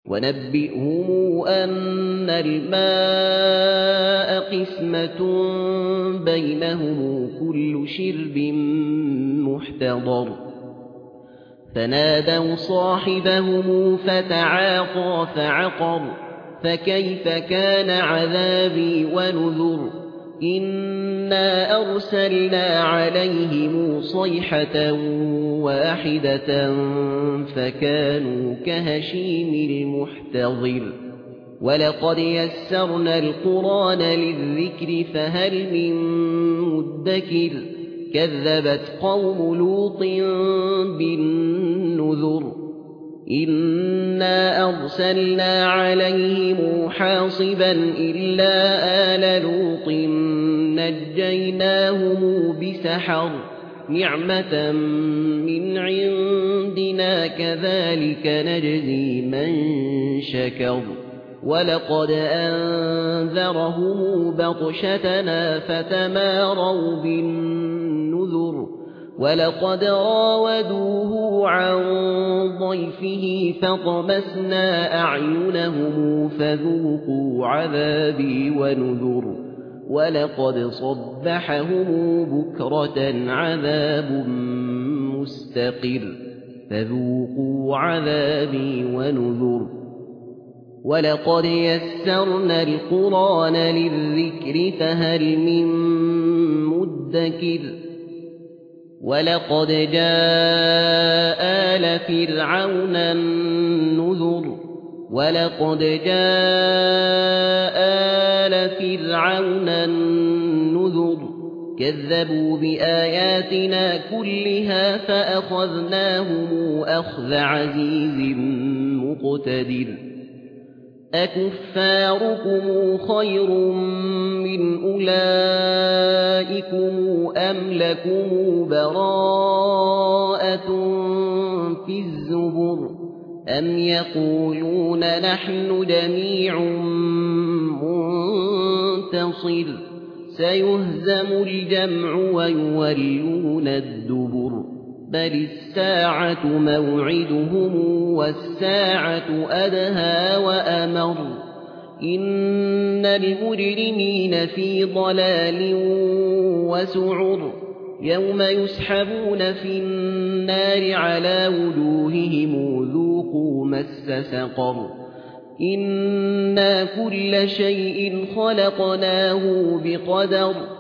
ونبئهم أن الماء قسمة بينهم كل شرب محتضر فنادوا صاحبهم فتعاطى فعقر فكيف كان عذابي ونذر إنا أرسلنا عليهم صيحة واحدة فكانوا كهشيم المحتضر ولقد يسرنا القرآن للذكر فهل من مدكر كذبت قوم لوط بالنذر إنا أرسلنا عليهم حاصبا إلا آل لوط نجيناهم بسحر نعمة من عندنا كذلك نجزي من شكر ولقد أنذرهم بطشتنا فتماروا بالنذر ولقد راودوه عن ضيفه فطمسنا أعينهم فذوقوا عذابي ونذر ولقد صبحهم بكرة عذاب مستقر فذوقوا عذابي ونذر ولقد يسرنا القرآن للذكر فهل من مدكر ولقد جاء آل فرعون النذر ولقد جاء آل فرعون النذر كذبوا بآياتنا كلها فأخذناهم أخذ عزيز مقتدر أكفاركم خير من أولئكم أم لكم براءة في الزبر أم يقولون نحن جميع منتصر سيهزم الجمع ويولون الدبر بل الساعة موعدهم والساعة أدهى وأمر إن المجرمين في ضلال وسعر يوم يسحبون في النار على وجوههم ذوقوا مس سقر إنا كل شيء خلقناه بقدر